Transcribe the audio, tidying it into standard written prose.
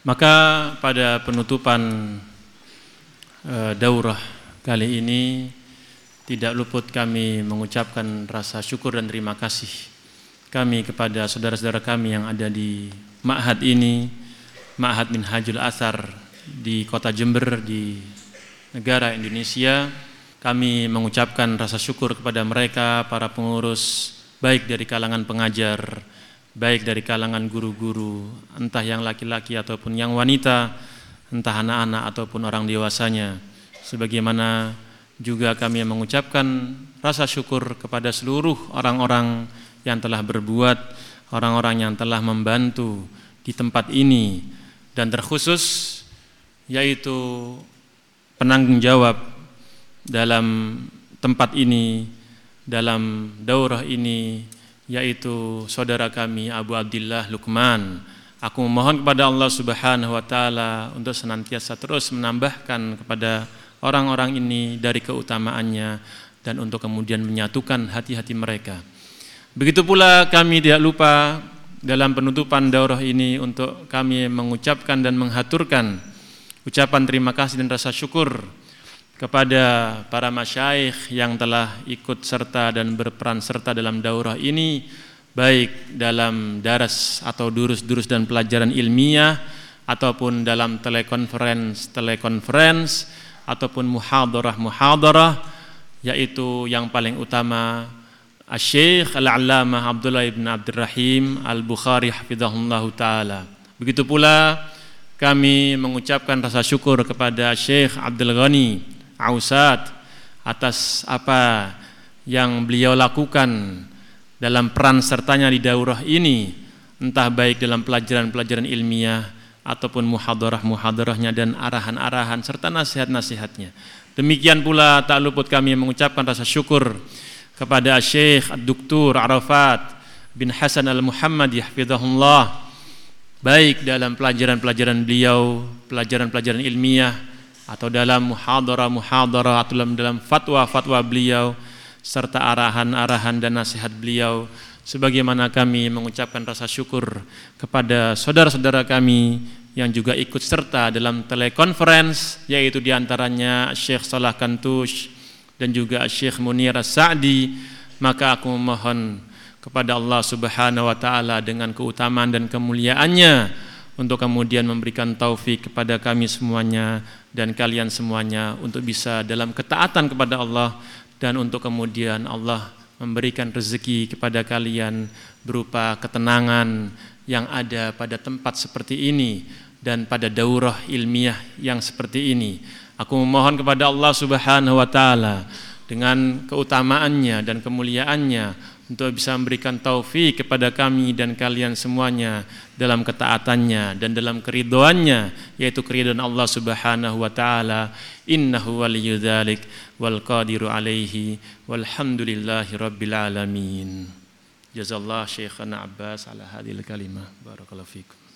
Maka pada penutupan daurah kali ini tidak luput kami mengucapkan rasa syukur dan terima kasih kami kepada saudara-saudara kami yang ada di ma'had ini, Ma'had Minhajul Athar di Kota Jember di negara Indonesia. Kami mengucapkan rasa syukur kepada mereka, para pengurus, baik dari kalangan pengajar, baik dari kalangan guru-guru, entah yang laki-laki ataupun yang wanita, entah anak-anak ataupun orang dewasanya. Sebagaimana juga kami mengucapkan rasa syukur kepada seluruh orang-orang yang telah berbuat, orang-orang yang telah membantu di tempat ini, dan terkhusus yaitu penanggung jawab dalam tempat ini, dalam daurah ini, yaitu saudara kami Abu Abdillah Luqman. Aku memohon kepada Allah Subhanahu wa taala untuk senantiasa terus menambahkan kepada orang-orang ini dari keutamaannya dan untuk kemudian menyatukan hati-hati mereka. Begitu pula kami tidak lupa dalam penutupan daurah ini untuk kami mengucapkan dan menghaturkan ucapan terima kasih dan rasa syukur kepada para masyayikh yang telah ikut serta dan berperan serta dalam daurah ini, baik dalam daras atau durus-durus dan pelajaran ilmiah, ataupun dalam telekonferensi ataupun muhadarah, yaitu yang paling utama Asy-Syaikh Al-'Allamah Abdullah ibn Abdurrahim Al-Bukhari hafizahullahu ta'ala. Begitu pula kami mengucapkan rasa syukur kepada Syekh Abdul Ghani Ausat atas apa yang beliau lakukan dalam peran sertanya di daurah ini, entah baik dalam pelajaran-pelajaran ilmiah ataupun muhadarah-muhadarahnya dan arahan-arahan serta nasihat-nasihatnya. Demikian pula tak luput kami mengucapkan rasa syukur kepada Syekh Dr. Arafat bin Hasan Al-Muhammadi hafizahullah, baik dalam pelajaran-pelajaran beliau, pelajaran-pelajaran ilmiah, atau dalam muhadarah atau dalam fatwa-fatwa beliau, serta arahan-arahan dan nasihat beliau. Sebagaimana kami mengucapkan rasa syukur kepada saudara-saudara kami yang juga ikut serta dalam telekonferensi, yaitu diantaranya Syekh Salah Kantush dan juga Syekh Munir As-Sa'di. Maka aku memohon kepada Allah Subhanahu wa taala dengan keutamaan dan kemuliaannya untuk kemudian memberikan taufik kepada kami semuanya dan kalian semuanya untuk bisa dalam ketaatan kepada Allah, dan untuk kemudian Allah memberikan rezeki kepada kalian berupa ketenangan yang ada pada tempat seperti ini dan pada daurah ilmiah yang seperti ini. Aku memohon kepada Allah Subhanahu wa taala dengan keutamaannya dan kemuliaannya untuk bisa memberikan taufik kepada kami dan kalian semuanya dalam ketaatannya dan dalam keridhoannya, yaitu keridhaan Allah Subhanahu wa taala. Innahu waliyyu dzalik wal qadiru alaihi walhamdulillahi rabbil alamin. Jazallahu Syekhana Abbas ala hadhil kalimah. Barakallahu fikum.